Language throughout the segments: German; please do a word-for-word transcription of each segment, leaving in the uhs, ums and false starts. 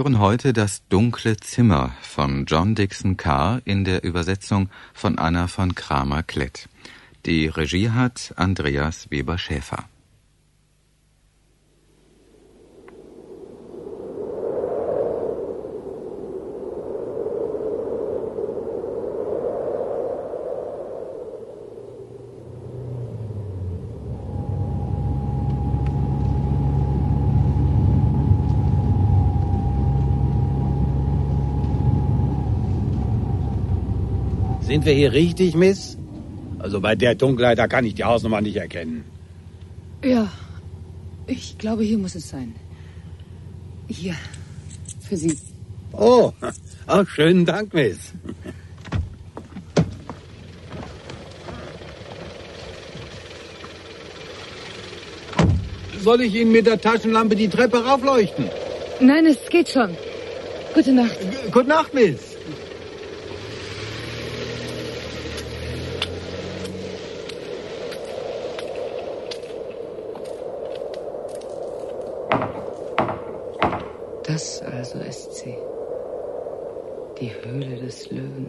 Wir hören heute Das dunkle Zimmer von John Dickson Carr in der Übersetzung von Anna von Kramer-Klett. Die Regie hat Andreas Weber-Schäfer. Sind wir hier richtig, Miss? Also bei der Dunkelheit, da kann ich die Hausnummer nicht erkennen. Ja, ich glaube, hier muss es sein. Hier, für Sie. Oh, oh schönen Dank, Miss. Soll ich Ihnen mit der Taschenlampe die Treppe raufleuchten? Nein, es geht schon. Gute Nacht. G- Gute Nacht, Miss. Das also ist sie. Die Höhle des Löwen.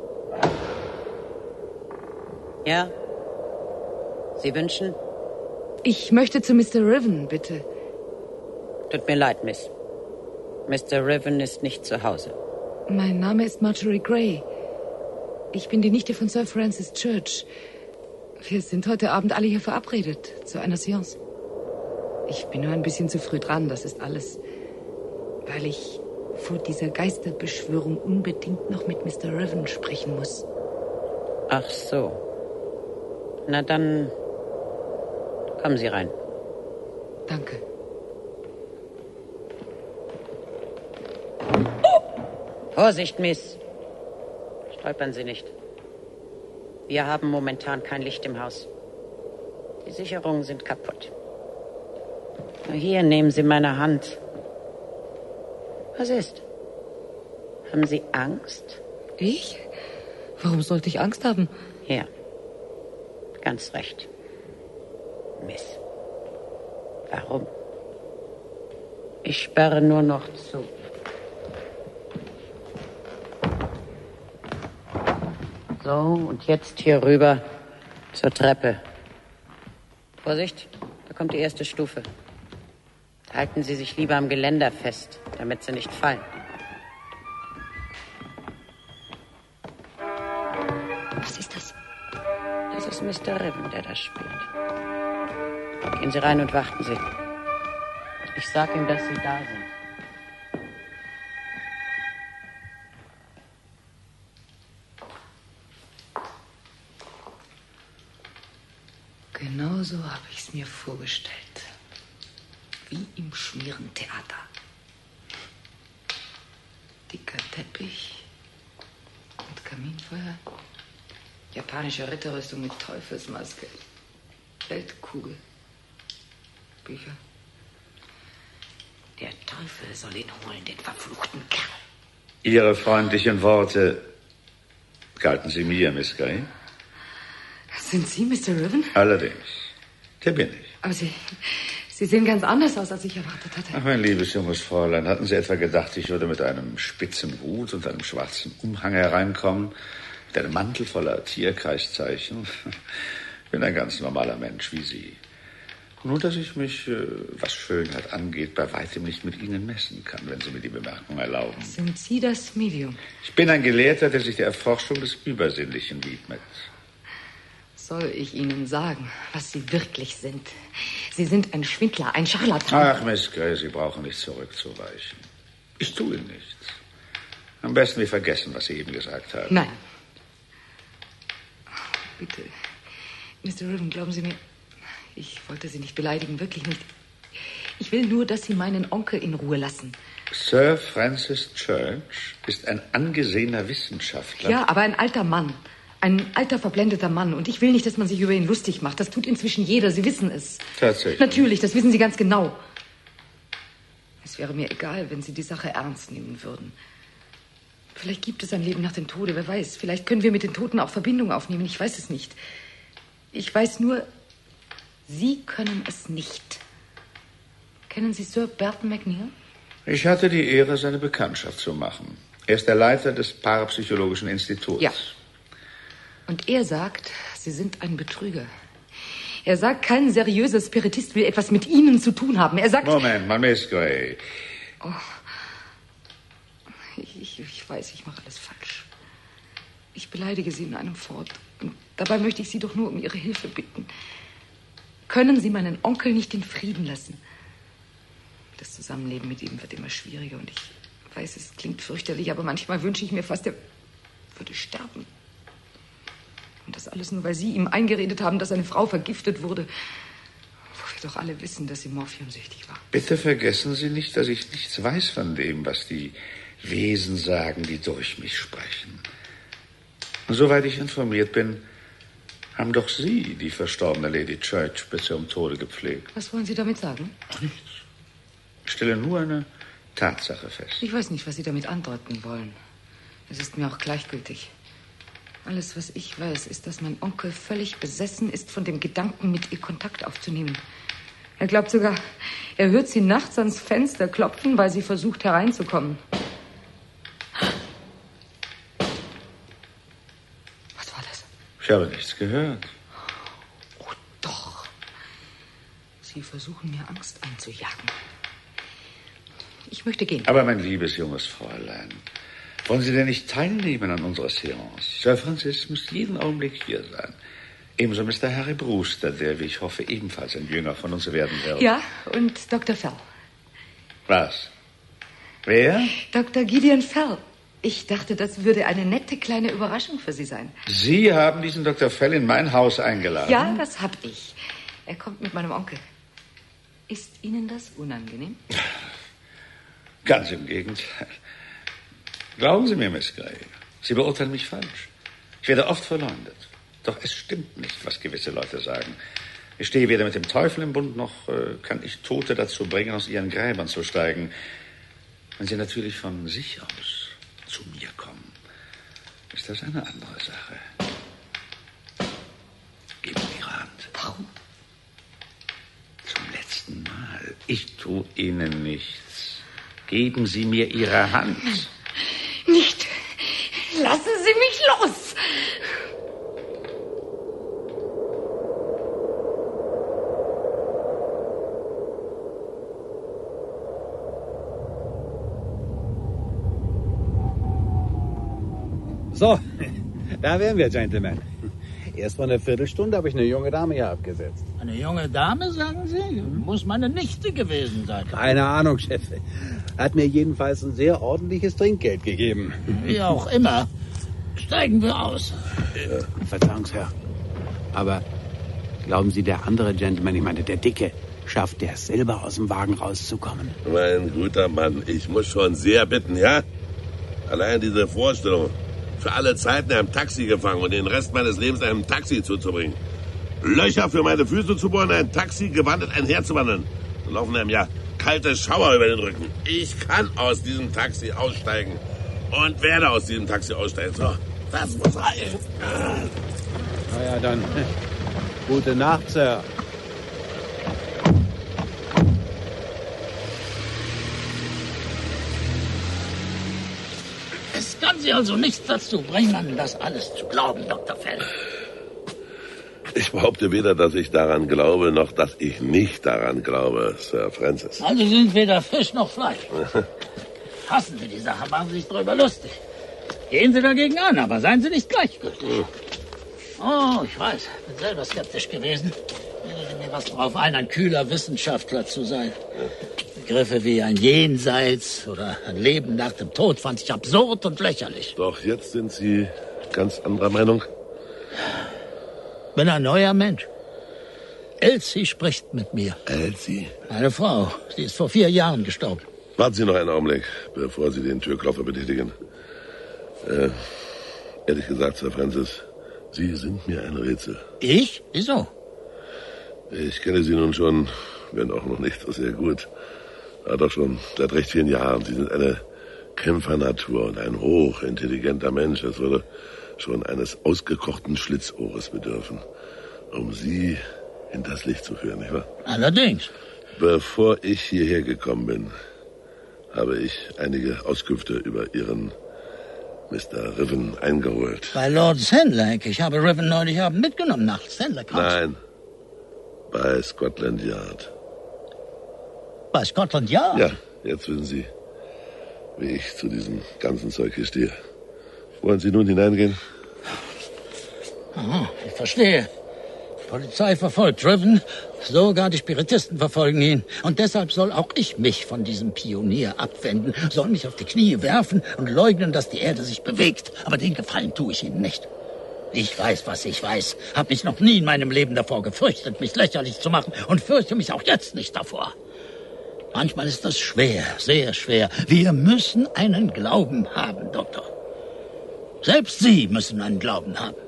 Ja? Sie wünschen? Ich möchte zu Mister Riven, bitte. Tut mir leid, Miss. Mister Riven ist nicht zu Hause. Mein Name ist Marjorie Gray. Ich bin die Nichte von Sir Francis Church. Wir sind heute Abend alle hier verabredet, zu einer Seance. Ich bin nur ein bisschen zu früh dran, das ist alles. Weil ich vor dieser Geisterbeschwörung unbedingt noch mit Mister Riven sprechen muss. Ach so. Na dann, kommen Sie rein. Danke. Vorsicht, Miss. Stolpern Sie nicht. Wir haben momentan kein Licht im Haus. Die Sicherungen sind kaputt. Na hier, nehmen Sie meine Hand. Was ist? Haben Sie Angst? Ich? Warum sollte ich Angst haben? Ja, ganz recht. Miss, warum? Ich sperre nur noch zu. So, und jetzt hier rüber zur Treppe. Vorsicht, da kommt die erste Stufe. Halten Sie sich lieber am Geländer fest, damit Sie nicht fallen. Was ist das? Das ist Mister Riven, der das spielt. Gehen Sie rein und warten Sie. Ich sag ihm, dass Sie da sind. Genau so habe ich es mir vorgestellt. Wie im Schmierentheater. Dicker Teppich und Kaminfeuer. Japanische Ritterrüstung mit Teufelsmaske. Weltkugel. Bücher. Der Teufel soll ihn holen, den verfluchten Kerl. Ihre freundlichen Worte galten Sie mir, Miss Gray? Sind Sie Mister Riven? Allerdings. Der bin ich. Aber Sie... Sie sehen ganz anders aus, als ich erwartet hatte. Ach, mein liebes junges Fräulein, hatten Sie etwa gedacht, ich würde mit einem spitzen Hut und einem schwarzen Umhang hereinkommen? Mit einem Mantel voller Tierkreiszeichen? Ich bin ein ganz normaler Mensch wie Sie. Nur, dass ich mich, was Schönheit angeht, bei weitem nicht mit Ihnen messen kann, wenn Sie mir die Bemerkung erlauben. Sind Sie das Medium? Ich bin ein Gelehrter, der sich der Erforschung des Übersinnlichen widmet. Soll ich Ihnen sagen, was Sie wirklich sind? Sie sind ein Schwindler, ein Scharlatan. Ach, Miss Gray, Sie brauchen nicht zurückzuweichen. Ich tue nichts. Am besten wir vergessen, was Sie eben gesagt haben. Nein. Bitte, Mister Riven, glauben Sie mir, ich wollte Sie nicht beleidigen, wirklich nicht. Ich will nur, dass Sie meinen Onkel in Ruhe lassen. Sir Francis Church ist ein angesehener Wissenschaftler. Ja, aber ein alter Mann. Ein alter, verblendeter Mann. Und ich will nicht, dass man sich über ihn lustig macht. Das tut inzwischen jeder. Sie wissen es. Tatsächlich? Natürlich, das wissen Sie ganz genau. Es wäre mir egal, wenn Sie die Sache ernst nehmen würden. Vielleicht gibt es ein Leben nach dem Tode, wer weiß. Vielleicht können wir mit den Toten auch Verbindung aufnehmen. Ich weiß es nicht. Ich weiß nur, Sie können es nicht. Kennen Sie Sir Burton McNeil? Ich hatte die Ehre, seine Bekanntschaft zu machen. Er ist der Leiter des Parapsychologischen Instituts. Ja. Und er sagt, Sie sind ein Betrüger. Er sagt, kein seriöser Spiritist will etwas mit Ihnen zu tun haben. Er sagt... Moment mal, Miss Gray. Oh. Ich, ich weiß, ich mache alles falsch. Ich beleidige Sie in einem Fort. Und dabei möchte ich Sie doch nur um Ihre Hilfe bitten. Können Sie meinen Onkel nicht in Frieden lassen? Das Zusammenleben mit ihm wird immer schwieriger und ich weiß, es klingt fürchterlich, aber manchmal wünsche ich mir fast, er würde sterben. Und das alles nur, weil Sie ihm eingeredet haben, dass seine Frau vergiftet wurde. Wo wir doch alle wissen, dass sie morphiumsüchtig war. Bitte vergessen Sie nicht, dass ich nichts weiß von dem, was die Wesen sagen, die durch mich sprechen. Und soweit ich informiert bin, haben doch Sie die verstorbene Lady Church bis zum Tode gepflegt. Was wollen Sie damit sagen? Ach, nichts. Ich stelle nur eine Tatsache fest. Ich weiß nicht, was Sie damit andeuten wollen. Es ist mir auch gleichgültig. Alles, was ich weiß, ist, dass mein Onkel völlig besessen ist von dem Gedanken, mit ihr Kontakt aufzunehmen. Er glaubt sogar, er hört sie nachts ans Fenster klopfen, weil sie versucht, hereinzukommen. Was war das? Ich habe nichts gehört. Oh, doch. Sie versuchen, mir Angst einzujagen. Ich möchte gehen. Aber mein liebes junges Fräulein, wollen Sie denn nicht teilnehmen an unserer Seance? Sir Francis muss jeden Augenblick hier sein. Ebenso Mister Harry Brewster, der, wie ich hoffe, ebenfalls ein Jünger von uns werden wird. Ja, und Doktor Fell. Was? Wer? Doktor Gideon Fell. Ich dachte, das würde eine nette kleine Überraschung für Sie sein. Sie haben diesen Doktor Fell in mein Haus eingeladen? Ja, das hab ich. Er kommt mit meinem Onkel. Ist Ihnen das unangenehm? Ganz im Gegenteil. Glauben Sie mir, Miss Gray, Sie beurteilen mich falsch. Ich werde oft verleumdet. Doch es stimmt nicht, was gewisse Leute sagen. Ich stehe weder mit dem Teufel im Bund, noch äh, kann ich Tote dazu bringen, aus ihren Gräbern zu steigen. Wenn sie natürlich von sich aus zu mir kommen, ist das eine andere Sache. Geben Sie Ihre Hand. Warum? Zum letzten Mal. Ich tue Ihnen nichts. Geben Sie mir Ihre Hand. Nicht. Lassen Sie mich los. So, da wären wir, Gentlemen. Erst vor einer Viertelstunde habe ich eine junge Dame hier abgesetzt. Eine junge Dame, sagen Sie? Muss meine Nichte gewesen sein. Keine Ahnung, Chef. Hat mir jedenfalls ein sehr ordentliches Trinkgeld gegeben. Wie auch immer. Steigen wir aus. Äh, Verzeihung, Herr. Aber glauben Sie, der andere Gentleman, ich meine, der Dicke, schafft der es selber aus dem Wagen rauszukommen? Mein guter Mann, ich muss schon sehr bitten, ja? Allein diese Vorstellung, für alle Zeiten in einem Taxi gefangen und den Rest meines Lebens einem Taxi zuzubringen. Löcher für meine Füße zu bohren, ein Taxi gewandelt einherzuwandeln. Dann laufen einem ja kalte Schauer über den Rücken. Ich kann aus diesem Taxi aussteigen und werde aus diesem Taxi aussteigen. So, das muss reichen. Na ja, dann gute Nacht, Sir. Es kann Sie also nichts dazu bringen, das alles zu glauben, Doktor Fell. Ich behaupte weder, dass ich daran glaube, noch dass ich nicht daran glaube, Sir Francis. Also sind weder Fisch noch Fleisch. Hassen Sie die Sache, machen Sie sich drüber lustig. Gehen Sie dagegen an, aber seien Sie nicht gleichgültig. Oh, ich weiß, bin selber skeptisch gewesen. Bildete mir was drauf ein, ein kühler Wissenschaftler zu sein. Begriffe wie ein Jenseits oder ein Leben nach dem Tod fand ich absurd und lächerlich. Doch jetzt sind Sie ganz anderer Meinung? Bin ein neuer Mensch. Elsie spricht mit mir. Elsie? Eine Frau. Sie ist vor vier Jahren gestorben. Warten Sie noch einen Augenblick, bevor Sie den Türklopfer betätigen. Äh, ehrlich gesagt, Sir Francis, Sie sind mir ein Rätsel. Ich? Wieso? Ich kenne Sie nun schon, wenn auch noch nicht so sehr gut. Aber doch schon seit recht vielen Jahren. Sie sind eine Kämpfernatur und ein hochintelligenter Mensch. Es würde schon eines ausgekochten Schlitzohres bedürfen, um Sie hinters Licht zu führen, nicht wahr? Allerdings. Bevor ich hierher gekommen bin, habe ich einige Auskünfte über Ihren Mister Riven eingeholt. Bei Lord Sandlake. Ich habe Riven neulich Abend mitgenommen nach Sandlake House. Nein, bei Scotland Yard. Bei Scotland Yard? Ja, jetzt wissen Sie, wie ich zu diesem ganzen Zeug hier stehe. Wollen Sie nun hineingehen? Aha, ich verstehe. Die Polizei verfolgt Riven, sogar die Spiritisten verfolgen ihn. Und deshalb soll auch ich mich von diesem Pionier abwenden, soll mich auf die Knie werfen und leugnen, dass die Erde sich bewegt. Aber den Gefallen tue ich Ihnen nicht. Ich weiß, was ich weiß. Hab mich noch nie in meinem Leben davor gefürchtet, mich lächerlich zu machen und fürchte mich auch jetzt nicht davor. Manchmal ist das schwer, sehr schwer. Wir müssen einen Glauben haben, Doktor. Selbst Sie müssen einen Glauben haben.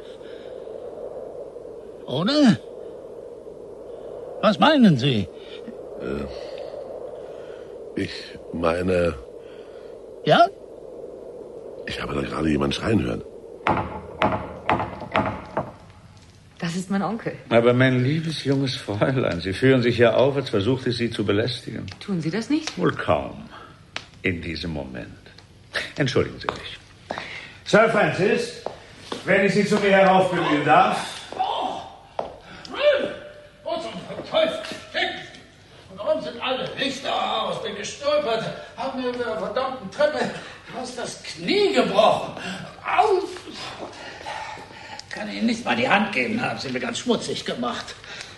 Oder? Was meinen Sie? Äh, ich meine... Ja? Ich habe da gerade jemanden schreien hören. Das ist mein Onkel. Aber mein liebes junges Fräulein, Sie führen sich hier auf, als versuchte ich Sie zu belästigen. Tun Sie das nicht? Wohl kaum. In diesem Moment. Entschuldigen Sie mich. Sir Francis, wenn ich Sie zu mir heraufbemühen darf... Warum sind alle Lichter aus? Bin gestolpert, hab mir mit der verdammten Treppe fast das Knie gebrochen. Au! Kann Ihnen nicht mal die Hand geben, haben Sie mir ganz schmutzig gemacht.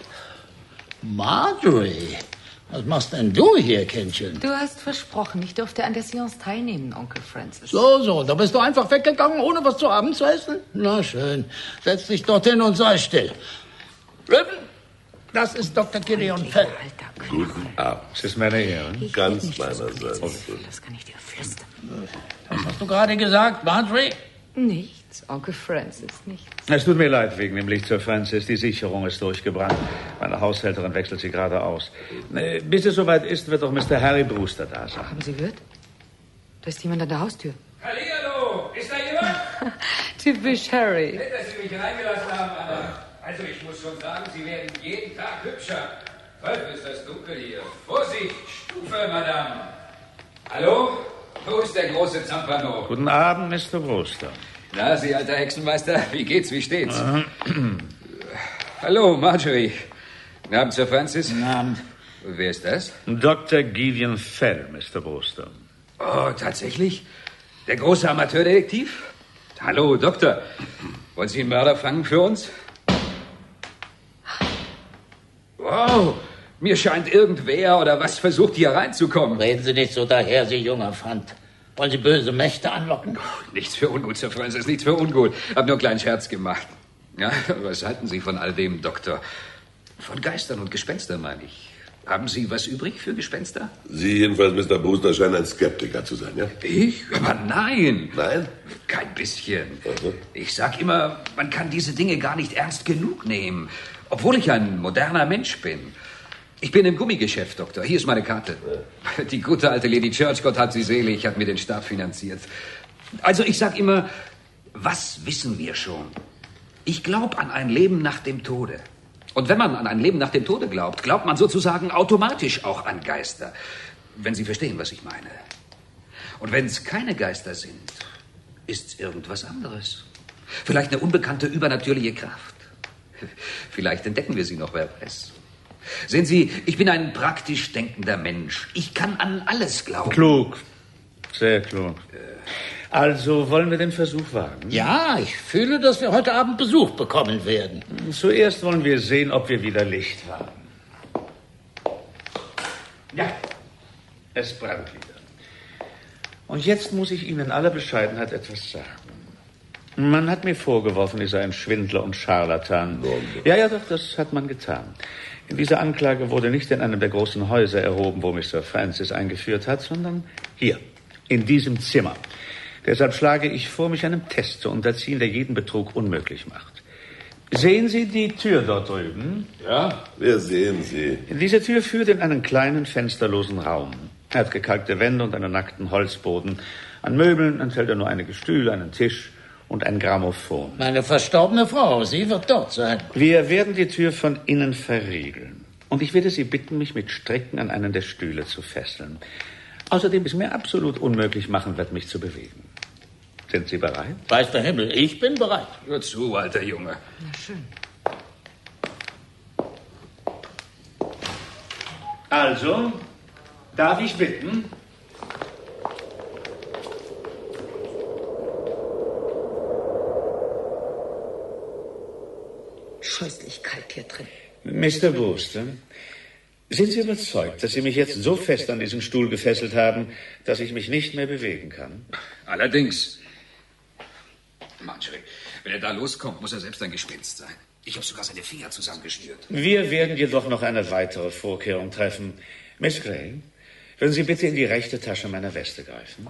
Marjorie, was machst denn du hier, Kindchen? Du hast versprochen, ich durfte an der Seance teilnehmen, Onkel Francis. So, so, da bist du einfach weggegangen, ohne was zu Abend zu essen? Na schön, setz dich dorthin und sei still. Riven, das ist Doktor Gideon Fell. Guten Abend. Es ist meine Ehre. Ich Ganz nicht meinerseits. Das kann ich dir flüstern. Was hast du gerade gesagt, Marjorie? Nichts, Onkel Francis, nichts. Es tut mir leid wegen dem Licht, Sir Francis. Die Sicherung ist durchgebrannt. Meine Haushälterin wechselt sie gerade aus. Äh, Bis es soweit ist, wird auch Mister Harry Brewster da sein. Haben Sie gehört? Da ist jemand an der Haustür. Hallihallo, ist da jemand? Typisch Harry. Nett, dass Sie mich reingelassen haben, Anna. Also, ich muss schon sagen, Sie werden jeden Tag hübscher. Teufel ist das dunkel hier. Vorsicht, Stufe, Madame. Hallo? Wo ist der große Zampano? Guten Abend, Mister Brewster. Na, Sie alter Hexenmeister, wie geht's, wie steht's? Hallo, Marjorie. Guten Abend, Sir Francis. Guten Abend. Wer ist das? Doktor Gideon Fell, Mister Brewster. Oh, tatsächlich? Der große Amateurdetektiv? Hallo, Doktor. Wollen Sie einen Mörder fangen für uns? Wow, mir scheint irgendwer oder was versucht, hier reinzukommen. Reden Sie nicht so daher, Sie junger Fant. Wollen Sie böse Mächte anlocken? Oh, nichts für ungut, Sir Francis, nichts für ungut. Hab nur einen kleinen Scherz gemacht. Ja, was halten Sie von all dem, Doktor? Von Geistern und Gespenstern, meine ich. Haben Sie was übrig für Gespenster? Sie jedenfalls, Mister Brewster, scheinen ein Skeptiker zu sein, ja? Ich? Aber nein. Nein? Kein bisschen. Mhm. Ich sag immer, man kann diese Dinge gar nicht ernst genug nehmen. Obwohl ich ein moderner Mensch bin. Ich bin im Gummigeschäft, Doktor. Hier ist meine Karte. Die gute alte Lady Church, Gott hat sie selig, hat mir den Stab finanziert. Also ich sag immer, was wissen wir schon? Ich glaube an ein Leben nach dem Tode. Und wenn man an ein Leben nach dem Tode glaubt, glaubt man sozusagen automatisch auch an Geister. Wenn Sie verstehen, was ich meine. Und wenn es keine Geister sind, ist es irgendwas anderes. Vielleicht eine unbekannte, übernatürliche Kraft. Vielleicht entdecken wir sie noch, wer weiß. Sehen Sie, ich bin ein praktisch denkender Mensch. Ich kann an alles glauben. Klug. Sehr klug. Also wollen wir den Versuch wagen? Ja, ich fühle, dass wir heute Abend Besuch bekommen werden. Zuerst wollen wir sehen, ob wir wieder Licht haben. Ja, es brennt wieder. Und jetzt muss ich Ihnen in aller Bescheidenheit etwas sagen. Man hat mir vorgeworfen, ich sei ein Schwindler und Scharlatan. Ja, ja, doch, das hat man getan. Diese Anklage wurde nicht in einem der großen Häuser erhoben, wo mich Sir Francis eingeführt hat, sondern hier, in diesem Zimmer. Deshalb schlage ich vor, mich einem Test zu unterziehen, der jeden Betrug unmöglich macht. Sehen Sie die Tür dort drüben? Ja, wir sehen sie. Diese Tür führt in einen kleinen, fensterlosen Raum. Er hat gekalkte Wände und einen nackten Holzboden. An Möbeln enthält er nur einige Stühle, einen Tisch und ein Grammophon. Meine verstorbene Frau, sie wird dort sein. Wir werden die Tür von innen verriegeln. Und ich werde Sie bitten, mich mit Stricken an einen der Stühle zu fesseln. Außerdem ist mir absolut unmöglich machen wird, mich zu bewegen. Sind Sie bereit? Weiß der Himmel, ich bin bereit. Hör zu, alter Junge. Na schön. Also, darf ich bitten? Scheußlich kalt hier drin. Mister Brewster, sind Sie überzeugt, dass Sie mich jetzt so fest an diesen Stuhl gefesselt haben, dass ich mich nicht mehr bewegen kann? Allerdings. Marjorie, wenn er da loskommt, muss er selbst ein Gespenst sein. Ich habe sogar seine Finger zusammengeschnürt. Wir werden jedoch noch eine weitere Vorkehrung treffen. Miss Gray, würden Sie bitte in die rechte Tasche meiner Weste greifen?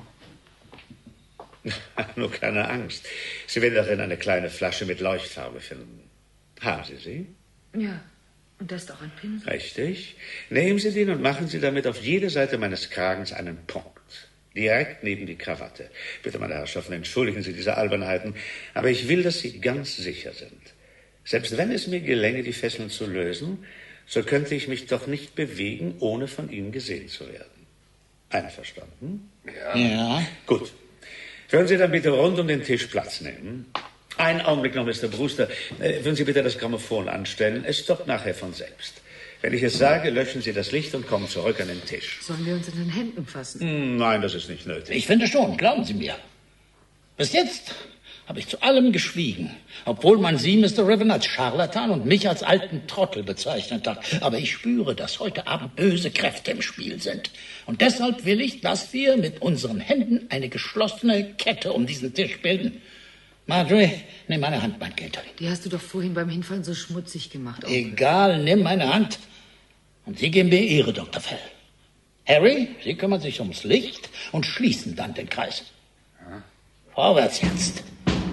Nur keine Angst. Sie werden darin eine kleine Flasche mit Leuchtfarbe finden. Haben Sie sie? Ja, und da ist auch ein Pinsel. Richtig. Nehmen Sie den und machen Sie damit auf jede Seite meines Kragens einen Punkt. Direkt neben die Krawatte. Bitte, meine Herrschaften, entschuldigen Sie diese Albernheiten, aber ich will, dass Sie ganz sicher sind. Selbst wenn es mir gelänge, die Fesseln zu lösen, so könnte ich mich doch nicht bewegen, ohne von Ihnen gesehen zu werden. Einverstanden? Ja. Ja. Gut. Würden Sie dann bitte rund um den Tisch Platz nehmen? Einen Augenblick noch, Mister Brewster. Äh, würden Sie bitte das Grammophon anstellen? Es stoppt nachher von selbst. Wenn ich es sage, löschen Sie das Licht und kommen zurück an den Tisch. Sollen wir uns in den Händen fassen? Hm, nein, das ist nicht nötig. Ich finde schon, glauben Sie mir. Bis jetzt habe ich zu allem geschwiegen, obwohl man Sie, Mister Riven, als Scharlatan und mich als alten Trottel bezeichnet hat. Aber ich spüre, dass heute Abend böse Kräfte im Spiel sind. Und deshalb will ich, dass wir mit unseren Händen eine geschlossene Kette um diesen Tisch bilden. Marjorie, nimm meine Hand, mein Kind. Die hast du doch vorhin beim Hinfallen so schmutzig gemacht. Onkel. Egal, nimm meine Hand. Und Sie geben mir Ihre, Doktor Fell. Harry, Sie kümmern sich ums Licht und schließen dann den Kreis. Ja. Vorwärts jetzt.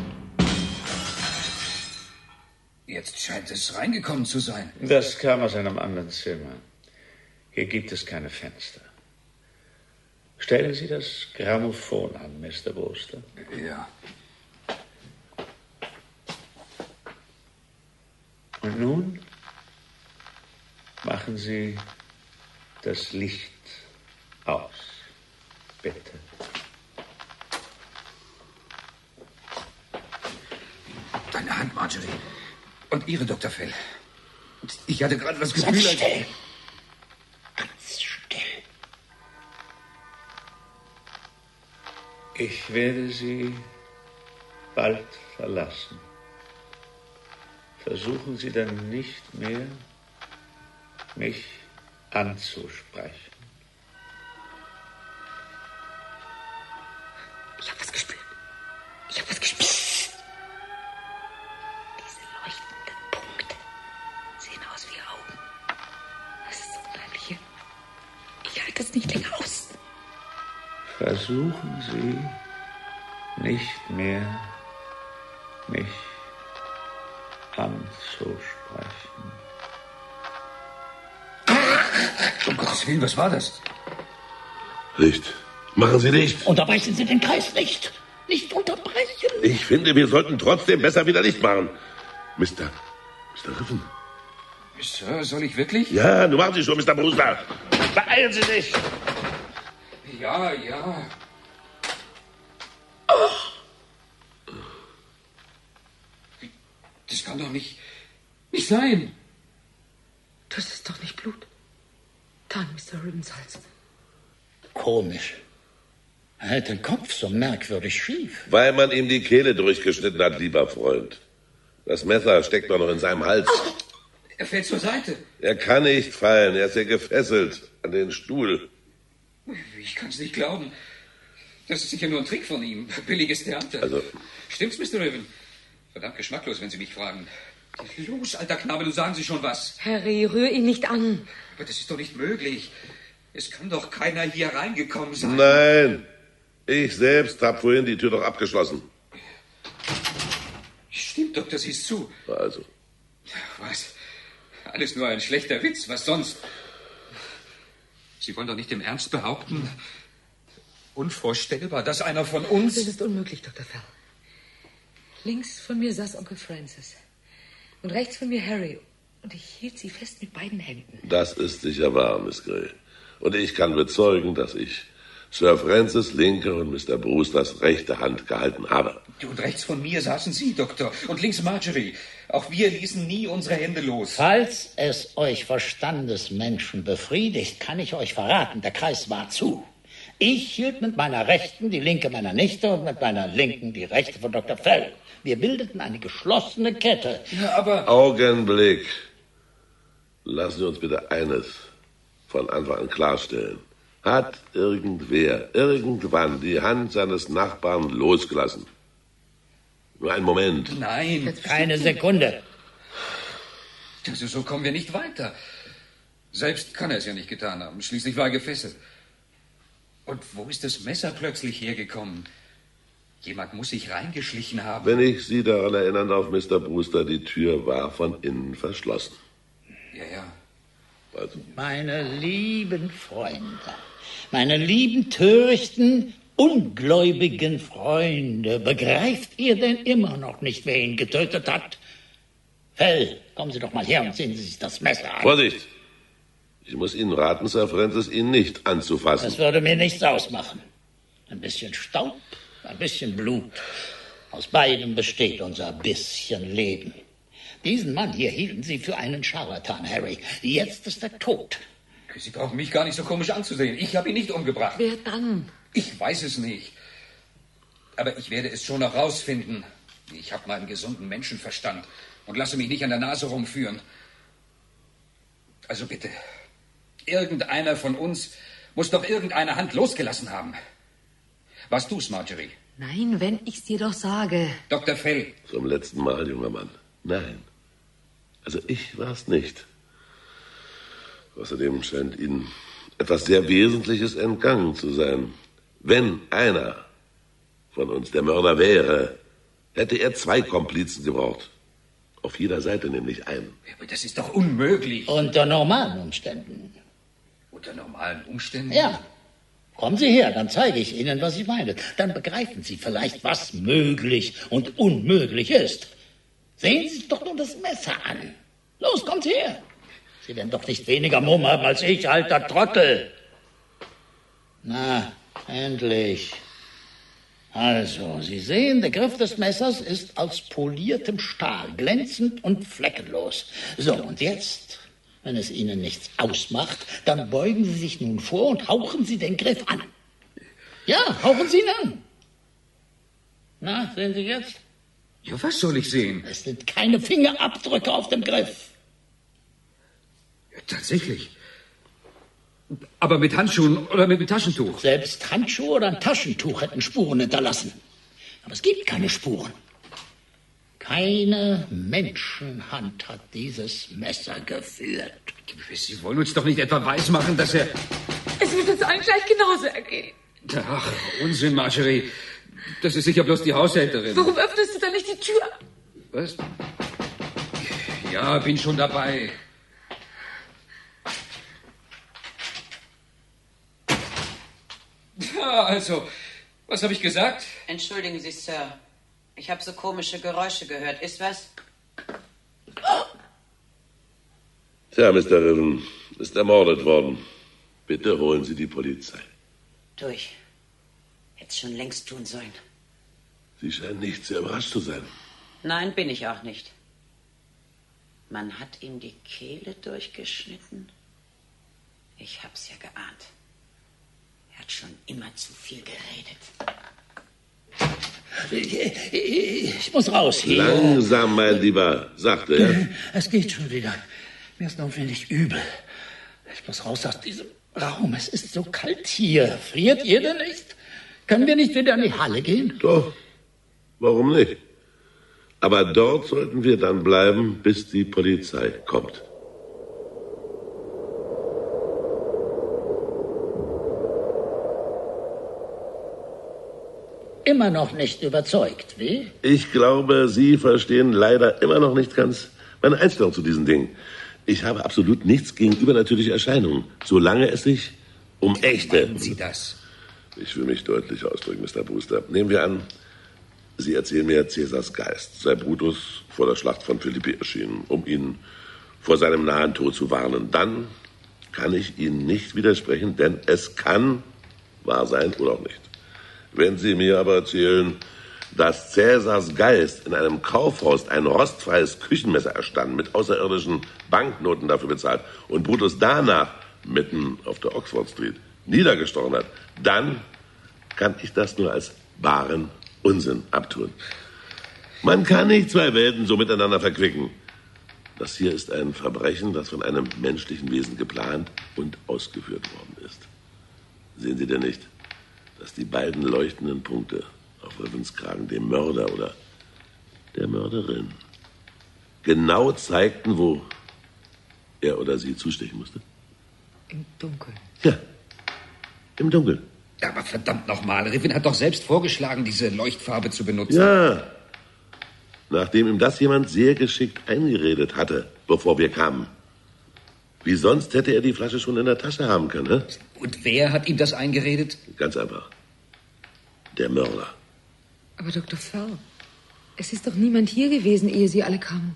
Jetzt scheint es reingekommen zu sein. Das kam aus einem anderen Zimmer. Hier gibt es keine Fenster. Stellen Sie das Grammophon an, Mister Brewster. Ja. Und nun machen Sie das Licht aus, bitte. Deine Hand, Marjorie. Und Ihre, Doktor Fell. Ich hatte gerade das Ganz Gefühl... still. Ganz still. Ich werde Sie bald verlassen. Versuchen Sie dann nicht mehr, mich anzusprechen. Ich habe was gespürt. Ich habe was gespürt. Diese leuchtenden Punkte sehen aus wie Augen. Das ist unheimlich hier. Ich halte es nicht länger aus. Versuchen Sie nicht mehr, mich anzusprechen. Um Gottes Willen, was war das? Licht. Machen Sie Licht. Unterbrechen Sie den Kreis nicht. Nicht unterbrechen. Ich finde, wir sollten trotzdem besser wieder Licht machen. Mister Mister Riven. Sir, soll ich wirklich? Ja, nun machen Sie schon, Mister Brewster. Beeilen Sie sich! Ja, ja. Das kann doch nicht, nicht sein. Das ist doch nicht Blut. Da an Mister Rivens Hals. Komisch. Er hält den Kopf so merkwürdig schief. Weil man ihm die Kehle durchgeschnitten hat, lieber Freund. Das Messer steckt doch noch in seinem Hals. Oh, er fällt zur Seite. Er kann nicht fallen, er ist ja gefesselt an den Stuhl. Ich kann es nicht glauben. Das ist sicher nur ein Trick von ihm. Billiges Theater. Also. Stimmt's, Mister Riven? Verdammt geschmacklos, wenn Sie mich fragen. Los, alter Knabe, du sagen Sie schon was. Harry, rühr ihn nicht an. Aber das ist doch nicht möglich. Es kann doch keiner hier reingekommen sein. Nein, ich selbst habe vorhin die Tür doch abgeschlossen. Stimmt, Doktor, siehst zu. Also. Was? Alles nur ein schlechter Witz, was sonst? Sie wollen doch nicht im Ernst behaupten, unvorstellbar, dass einer von uns... Das ist unmöglich, Doktor Fell. Links von mir saß Onkel Francis und rechts von mir Harry. Und ich hielt sie fest mit beiden Händen. Das ist sicher wahr, Miss Gray. Und ich kann bezeugen, dass ich Sir Francis linke und Mister Brewsters rechte Hand gehalten habe. Und rechts von mir saßen Sie, Doktor, und links Marjorie. Auch wir ließen nie unsere Hände los. Falls es euch Verstandesmenschen befriedigt, kann ich euch verraten, der Kreis war zu. Ich hielt mit meiner Rechten die Linke meiner Nichte und mit meiner Linken die Rechte von Doktor Fell. Wir bildeten eine geschlossene Kette. Ja, aber... Augenblick. Lassen Sie uns bitte eines von Anfang an klarstellen. Hat irgendwer irgendwann die Hand seines Nachbarn losgelassen? Nur einen Moment. Nein. Keine Sekunde. Also so kommen wir nicht weiter. Selbst kann er es ja nicht getan haben. Schließlich war er gefesselt. Und wo ist das Messer plötzlich hergekommen? Jemand muss sich reingeschlichen haben. Wenn ich Sie daran erinnern darf, Mister Brewster, die Tür war von innen verschlossen. Ja, ja. Also. Meine lieben Freunde, meine lieben, törichten, ungläubigen Freunde, begreift ihr denn immer noch nicht, wer ihn getötet hat? Fell, kommen Sie doch mal her und sehen Sie sich das Messer an. Vorsicht! Ich muss Ihnen raten, Sir Francis, ihn nicht anzufassen. Das würde mir nichts ausmachen. Ein bisschen Staub, ein bisschen Blut. Aus beidem besteht unser bisschen Leben. Diesen Mann hier hielten Sie für einen Scharlatan, Harry. Jetzt ist er tot. Sie brauchen mich gar nicht so komisch anzusehen. Ich habe ihn nicht umgebracht. Wer dann? Ich weiß es nicht. Aber ich werde es schon noch rausfinden. Ich habe meinen gesunden Menschenverstand und lasse mich nicht an der Nase rumführen. Also bitte, irgendeiner von uns muss doch irgendeine Hand losgelassen haben. Warst du's, Marjorie? Nein, wenn ich's dir doch sage. Doktor Fell. Zum letzten Mal, junger Mann. Nein. Also ich war's nicht. Außerdem scheint Ihnen etwas sehr Wesentliches entgangen zu sein. Wenn einer von uns der Mörder wäre, hätte er zwei Komplizen gebraucht. Auf jeder Seite nämlich einen. Aber das ist doch unmöglich. Unter normalen Umständen. Unter normalen Umständen? Ja. Kommen Sie her, dann zeige ich Ihnen, was ich meine. Dann begreifen Sie vielleicht, was möglich und unmöglich ist. Sehen Sie sich doch nur das Messer an. Los, kommt her. Sie werden doch nicht weniger Mumm haben als ich, alter Trottel. Na, endlich. Also, Sie sehen, der Griff des Messers ist aus poliertem Stahl, glänzend und fleckenlos. So, und jetzt, wenn es Ihnen nichts ausmacht, dann beugen Sie sich nun vor und hauchen Sie den Griff an. Ja, hauchen Sie ihn an. Na, sehen Sie jetzt? Ja, was soll ich sehen? Es sind keine Fingerabdrücke auf dem Griff. Ja, tatsächlich. Aber mit Handschuhen oder mit, mit Taschentuch? Selbst Handschuhe oder ein Taschentuch hätten Spuren hinterlassen. Aber es gibt keine Spuren. Keine Menschenhand hat dieses Messer geführt. Sie wollen uns doch nicht etwa weismachen, dass er... Es wird uns allen gleich genauso ergehen. Ach, Unsinn, Marjorie. Das ist sicher bloß die Haushälterin. Warum öffnest du dann nicht die Tür? Was? Ja, bin schon dabei. Ja, also, was habe ich gesagt? Entschuldigen Sie, Sir. Ich habe so komische Geräusche gehört. Ist was? Tja, Mister Riven ist ermordet worden. Bitte holen Sie die Polizei. Durch. Hätte es schon längst tun sollen. Sie scheinen nicht sehr überrascht zu sein. Nein, bin ich auch nicht. Man hat ihm die Kehle durchgeschnitten. Ich hab's ja geahnt. Er hat schon immer zu viel geredet. Ich, ich muss raus hier. Langsam, mein Lieber, sagte er. Es geht schon wieder. Mir ist notwendig übel. Ich muss raus aus diesem Raum. Es ist so kalt hier. Friert ihr denn nicht? Können wir nicht wieder in die Halle gehen? Doch. Warum nicht? Aber dort sollten wir dann bleiben, bis die Polizei kommt. Immer noch nicht überzeugt, wie? Ich glaube, Sie verstehen leider immer noch nicht ganz meine Einstellung zu diesen Dingen. Ich habe absolut nichts gegen übernatürliche Erscheinungen, solange es sich um echte... Meinen Sie das? Ich will mich deutlich ausdrücken, Mister Brewster. Nehmen wir an, Sie erzählen mir, Cäsars Geist sei Brutus vor der Schlacht von Philippi erschienen, um ihn vor seinem nahen Tod zu warnen. Dann kann ich Ihnen nicht widersprechen, denn es kann wahr sein oder auch nicht. Wenn Sie mir aber erzählen, dass Cäsars Geist in einem Kaufhaus ein rostfreies Küchenmesser erstand, mit außerirdischen Banknoten dafür bezahlt und Brutus danach mitten auf der Oxford Street niedergestochen hat, dann kann ich das nur als wahren Unsinn abtun. Man kann nicht zwei Welten so miteinander verquicken. Das hier ist ein Verbrechen, das von einem menschlichen Wesen geplant und ausgeführt worden ist. Sehen Sie denn nicht, dass die beiden leuchtenden Punkte auf Rivens Kragen dem Mörder oder der Mörderin genau zeigten, wo er oder sie zustechen musste? Im Dunkeln. Ja, im Dunkeln. Ja, aber verdammt nochmal, Riven hat doch selbst vorgeschlagen, diese Leuchtfarbe zu benutzen. Ja, nachdem ihm das jemand sehr geschickt eingeredet hatte, bevor wir kamen. Wie sonst hätte er die Flasche schon in der Tasche haben können, ne? Und wer hat ihm das eingeredet? Ganz einfach. Der Mörder. Aber Doktor Fell, es ist doch niemand hier gewesen, ehe Sie alle kamen.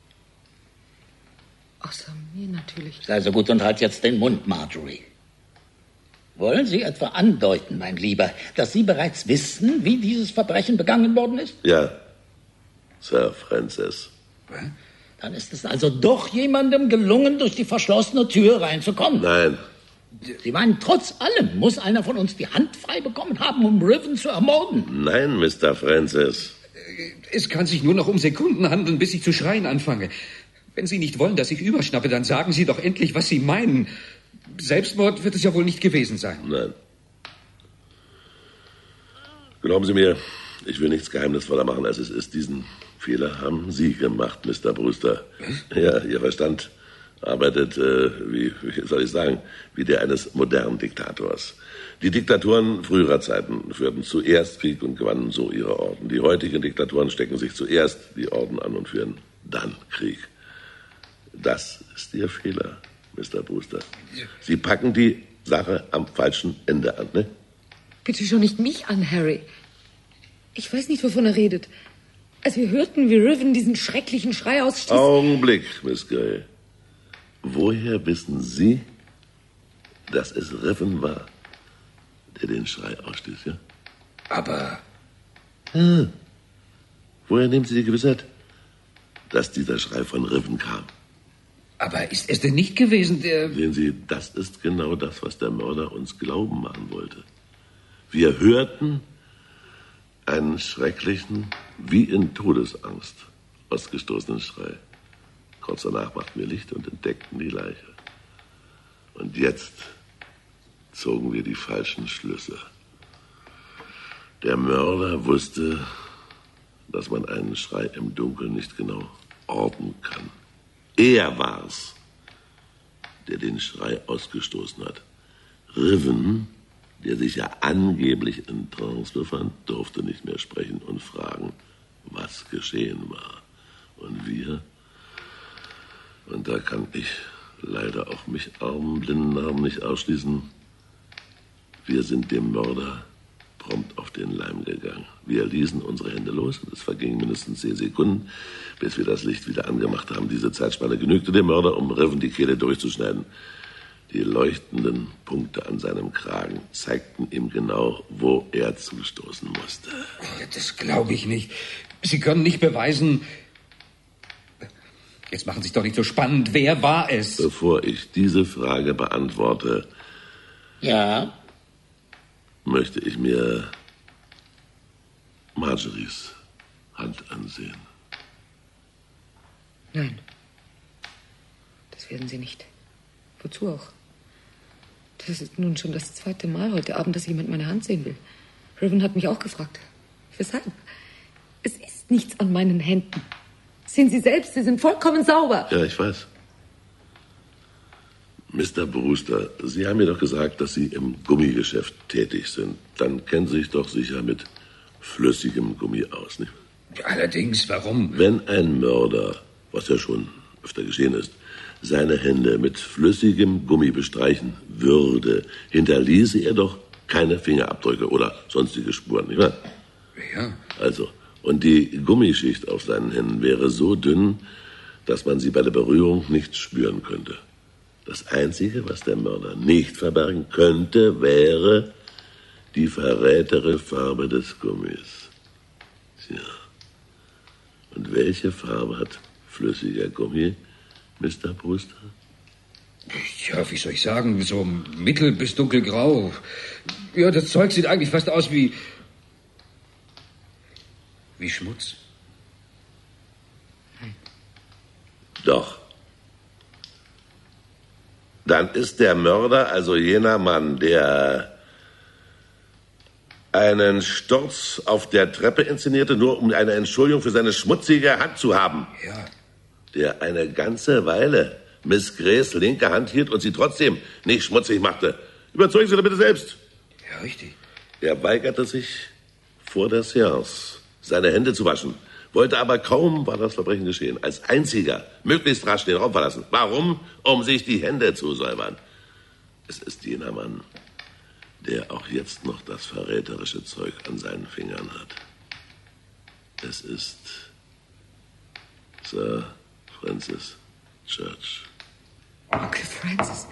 Außer mir natürlich. Sei so gut und halt jetzt den Mund, Marjorie. Wollen Sie etwa andeuten, mein Lieber, dass Sie bereits wissen, wie dieses Verbrechen begangen worden ist? Ja, Sir Francis. Dann ist es also doch jemandem gelungen, durch die verschlossene Tür reinzukommen. Nein. Sie meinen, trotz allem muss einer von uns die Hand frei bekommen haben, um Riven zu ermorden? Nein, Mister Francis. Es kann sich nur noch um Sekunden handeln, bis ich zu schreien anfange. Wenn Sie nicht wollen, dass ich überschnappe, dann sagen Sie doch endlich, was Sie meinen. Selbstmord wird es ja wohl nicht gewesen sein. Nein. Glauben Sie mir, ich will nichts geheimnisvoller machen, als es ist. Diesen Fehler haben Sie gemacht, Mister Brewster. Was? Ja, Ihr Verstand arbeitet, äh, wie, wie soll ich sagen, wie der eines modernen Diktators. Die Diktatoren früherer Zeiten führten zuerst Krieg und gewannen so ihre Orden. Die heutigen Diktatoren stecken sich zuerst die Orden an und führen dann Krieg. Das ist Ihr Fehler, Mister Brewster. Sie packen die Sache am falschen Ende an, ne? Bitte schon nicht mich an, Harry. Ich weiß nicht, wovon er redet. Als wir hörten, wie Riven diesen schrecklichen Schrei ausstieß... Augenblick, Miss Gray. Woher wissen Sie, dass es Riven war, der den Schrei ausstieß, ja? Aber... Hm. Woher nehmen Sie die Gewissheit, dass dieser Schrei von Riven kam? Aber ist es denn nicht gewesen, der... Sehen Sie, das ist genau das, was der Mörder uns glauben machen wollte. Wir hörten einen schrecklichen, wie in Todesangst ausgestoßenen Schrei. Kurz danach machten wir Licht und entdeckten die Leiche. Und jetzt zogen wir die falschen Schlüsse. Der Mörder wusste, dass man einen Schrei im Dunkeln nicht genau orten kann. Er war's, der den Schrei ausgestoßen hat. Riven, der sich ja angeblich in Trance befand, durfte nicht mehr sprechen und fragen, was geschehen war. Und wir, und da kann ich leider auch mich armen, blinden Armen nicht ausschließen, wir sind dem Mörder prompt auf den Leim gegangen. Wir ließen unsere Hände los und es vergingen mindestens zehn Sekunden, bis wir das Licht wieder angemacht haben. Diese Zeitspanne genügte dem Mörder, um Riven die Kehle durchzuschneiden. Die leuchtenden Punkte an seinem Kragen zeigten ihm genau, wo er zustoßen musste. Das glaube ich nicht. Sie können nicht beweisen... Jetzt machen Sie es doch nicht so spannend. Wer war es? Bevor ich diese Frage beantworte... Ja? ...möchte ich mir Marjories Hand ansehen. Nein. Das werden Sie nicht. Wozu auch? Das ist nun schon das zweite Mal heute Abend, dass jemand meine Hand sehen will. Riven hat mich auch gefragt. Weshalb? Es ist nichts an meinen Händen. Sehen Sie selbst, sie sind vollkommen sauber. Ja, ich weiß. Mister Brewster, Sie haben mir doch gesagt, dass Sie im Gummigeschäft tätig sind. Dann kennen Sie sich doch sicher mit flüssigem Gummi aus, nicht? Allerdings, warum? Wenn ein Mörder, was ja schon öfter geschehen ist, seine Hände mit flüssigem Gummi bestreichen würde, hinterließe er doch keine Fingerabdrücke oder sonstige Spuren, nicht wahr? Ja. Also, und die Gummischicht auf seinen Händen wäre so dünn, dass man sie bei der Berührung nicht spüren könnte. Das Einzige, was der Mörder nicht verbergen könnte, wäre Die verrätere Farbe des Gummis. Tja. Und welche Farbe hat flüssiger Gummi, Mister Brewster? Ja, wie soll ich sagen, so mittel- bis dunkelgrau. Ja, das Zeug sieht eigentlich fast aus wie... wie Schmutz. Nein. Doch. Dann ist der Mörder also jener Mann, der einen Sturz auf der Treppe inszenierte, nur um eine Entschuldigung für seine schmutzige Hand zu haben. Ja. Der eine ganze Weile Miss Grays linke Hand hielt und sie trotzdem nicht schmutzig machte. Überzeugen Sie doch bitte selbst. Ja, richtig. Er weigerte sich vor der Seance, seine Hände zu waschen, wollte aber kaum war das Verbrechen geschehen, als einziger möglichst rasch den Raum verlassen. Warum? Um sich die Hände zu säubern. Es ist jener Mann, der auch jetzt noch das verräterische Zeug an seinen Fingern hat. Es ist Sir Francis Church. Onkel Francis.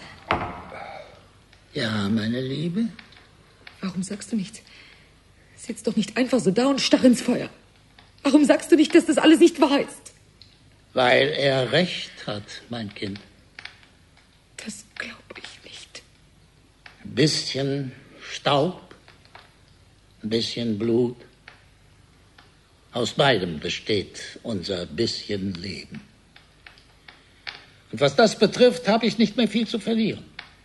Ja, meine Liebe? Warum sagst du nichts? Sitz doch nicht einfach so da und starr ins Feuer. Warum sagst du nicht, dass das alles nicht wahr ist? Weil er recht hat, mein Kind. Das glaube ich nicht. Ein bisschen Staub, ein bisschen Blut. Aus beidem besteht unser bisschen Leben. Und was das betrifft, habe ich nicht mehr viel zu verlieren.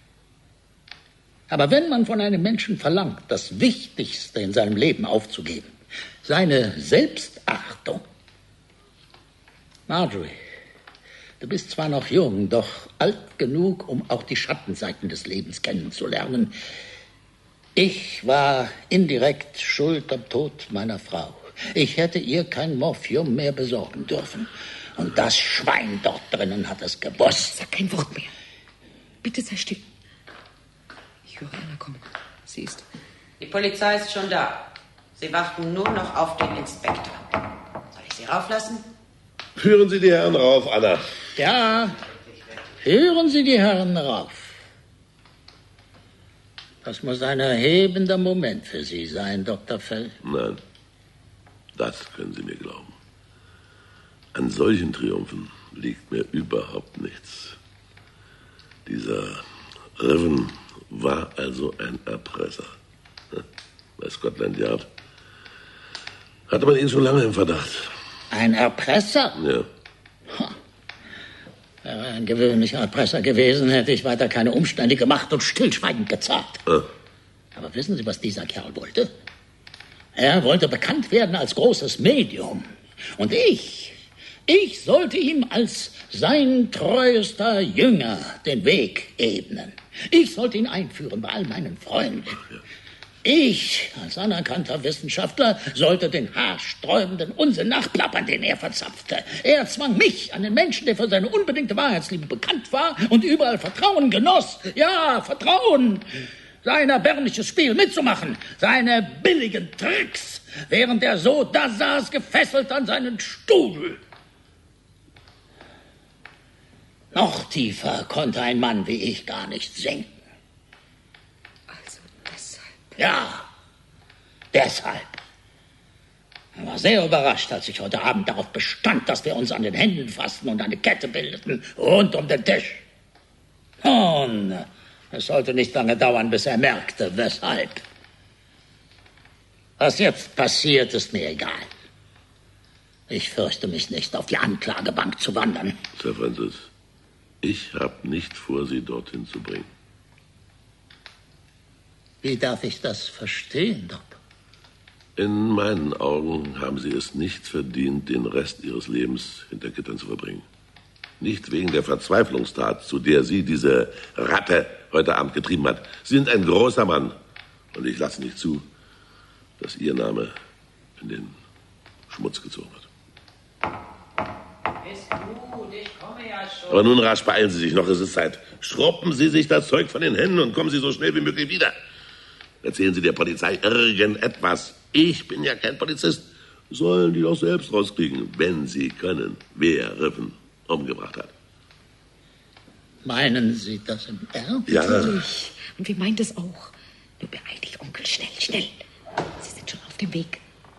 Aber wenn man von einem Menschen verlangt, das Wichtigste in seinem Leben aufzugeben, seine Selbstachtung. Marjorie, du bist zwar noch jung, doch alt genug, um auch die Schattenseiten des Lebens kennenzulernen. Ich war indirekt schuld am Tod meiner Frau. Ich hätte ihr kein Morphium mehr besorgen dürfen. Und das Schwein dort drinnen hat es gewusst. Sag kein Wort mehr. Bitte sei still. Ich höre Anna kommen. Sie ist... Die Polizei ist schon da. Sie warten nur noch auf den Inspektor. Soll ich Sie rauflassen? Führen Sie die Herren rauf, Anna. Ja, führen Sie die Herren rauf. Das muss ein erhebender Moment für Sie sein, Doktor Fell. Nein, das können Sie mir glauben. An solchen Triumphen liegt mir überhaupt nichts. Dieser Riven war also ein Erpresser. Bei Scotland Yard hatte man ihn schon lange im Verdacht. Ein Erpresser? Ja. Wäre er ein gewöhnlicher Erpresser gewesen, hätte ich weiter keine Umstände gemacht und stillschweigend gezahlt. Ah. Aber wissen Sie, was dieser Kerl wollte? Er wollte bekannt werden als großes Medium. Und ich, ich sollte ihm als sein treuester Jünger den Weg ebnen. Ich sollte ihn einführen bei all meinen Freunden. Ich, als anerkannter Wissenschaftler, sollte den haarsträubenden Unsinn nachplappern, den er verzapfte. Er zwang mich, einen Menschen, der für seine unbedingte Wahrheitsliebe bekannt war und überall Vertrauen genoss, ja, Vertrauen, sein erbärmliches Spiel mitzumachen, seine billigen Tricks, während er so da saß, gefesselt an seinen Stuhl. Noch tiefer konnte ein Mann wie ich gar nicht sinken. Also deshalb... Ja, deshalb. Ich war sehr überrascht, als ich heute Abend darauf bestand, dass wir uns an den Händen fassten und eine Kette bildeten, rund um den Tisch. Und es sollte nicht lange dauern, bis er merkte, weshalb. Was jetzt passiert, ist mir egal. Ich fürchte mich nicht, auf die Anklagebank zu wandern. Sir Francis, ich habe nicht vor, Sie dorthin zu bringen. Wie darf ich das verstehen, Doktor? In meinen Augen haben Sie es nicht verdient, den Rest Ihres Lebens hinter Gittern zu verbringen. Nicht wegen der Verzweiflungstat, zu der Sie diese Ratte heute Abend getrieben hat. Sie sind ein großer Mann. Und ich lasse nicht zu, dass Ihr Name in den Schmutz gezogen wird. Ist gut, ich komme ja schon. Aber nun rasch, beeilen Sie sich noch, es ist Zeit. Schruppen Sie sich das Zeug von den Händen und kommen Sie so schnell wie möglich wieder. Erzählen Sie der Polizei irgendetwas. Ich bin ja kein Polizist. Sollen die doch selbst rauskriegen, wenn sie können, wer Riven umgebracht hat. Meinen Sie das im Ernst? Ja. Natürlich. Und wir meinen das auch. Du beeil dich, Onkel, schnell, schnell. Sie sind schon auf dem Weg.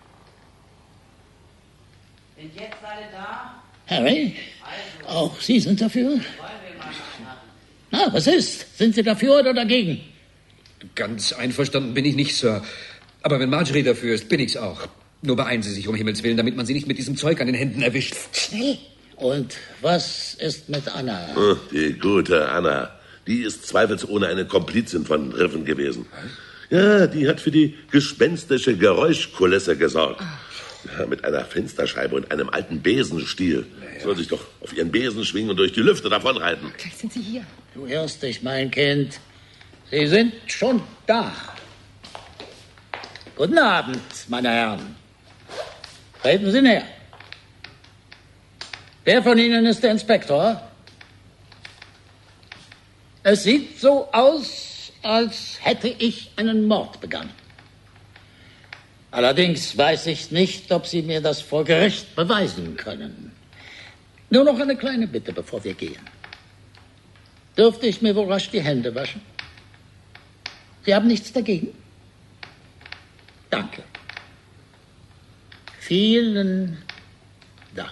Sind jetzt alle da? Harry, auch Sie sind dafür? Na, was ist? Sind Sie dafür oder dagegen? Ganz einverstanden bin ich nicht, Sir. Aber wenn Marjorie dafür ist, bin ich's auch. Nur beeilen Sie sich um Himmels Willen, damit man Sie nicht mit diesem Zeug an den Händen erwischt. Schnell. Und was ist mit Anna? Oh, die gute Anna. Die ist zweifelsohne eine Komplizin von Riven gewesen. Ja, die hat für die gespenstische Geräuschkulisse gesorgt. Ja, mit einer Fensterscheibe und einem alten Besenstiel. Ja. Soll sich doch auf ihren Besen schwingen und durch die Lüfte davonreiten. Gleich sind Sie hier. Du irrst dich, mein Kind. Sie sind schon da. Guten Abend, meine Herren. Treten Sie näher. Wer von Ihnen ist der Inspektor? Es sieht so aus, als hätte ich einen Mord begangen. Allerdings weiß ich nicht, ob Sie mir das vor Gericht beweisen können. Nur noch eine kleine Bitte, bevor wir gehen. Dürfte ich mir wohl rasch die Hände waschen? Sie haben nichts dagegen? Danke. Vielen Dank.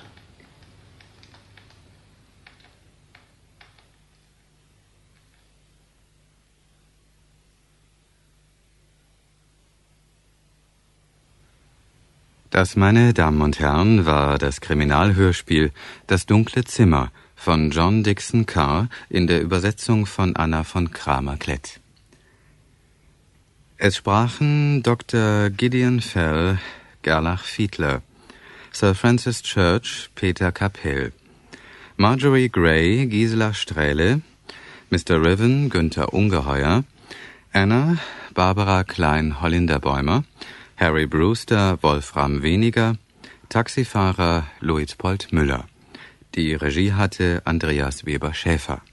Das, meine Damen und Herren, war das Kriminalhörspiel »Das dunkle Zimmer« von John Dickson Carr in der Übersetzung von Anna von Cramer-Klett. Es sprachen Doktor Gideon Fell, Gerlach Fiedler, Sir Francis Church, Peter Capell, Marjorie Gray, Gisela Strähle, Mister Riven, Günther Ungeheuer, Anna, Barbara Klein-Hollinderbäumer, Harry Brewster, Wolfram Weniger, Taxifahrer Luitpold Müller. Die Regie hatte Andreas Weber-Schäfer.